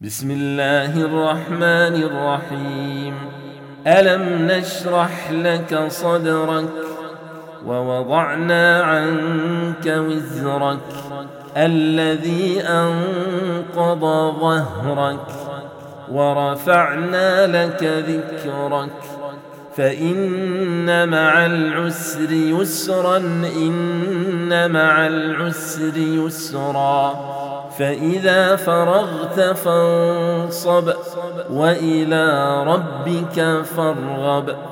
بسم الله الرحمن الرحيم. ألم نشرح لك صدرك ووضعنا عنك وزرك الذي أنقض ظهرك ورفعنا لك ذكرك فإن مع العسر يسرا إن مع العسر يسرا فإذا فرغت فانصب وإلى ربك فارغب.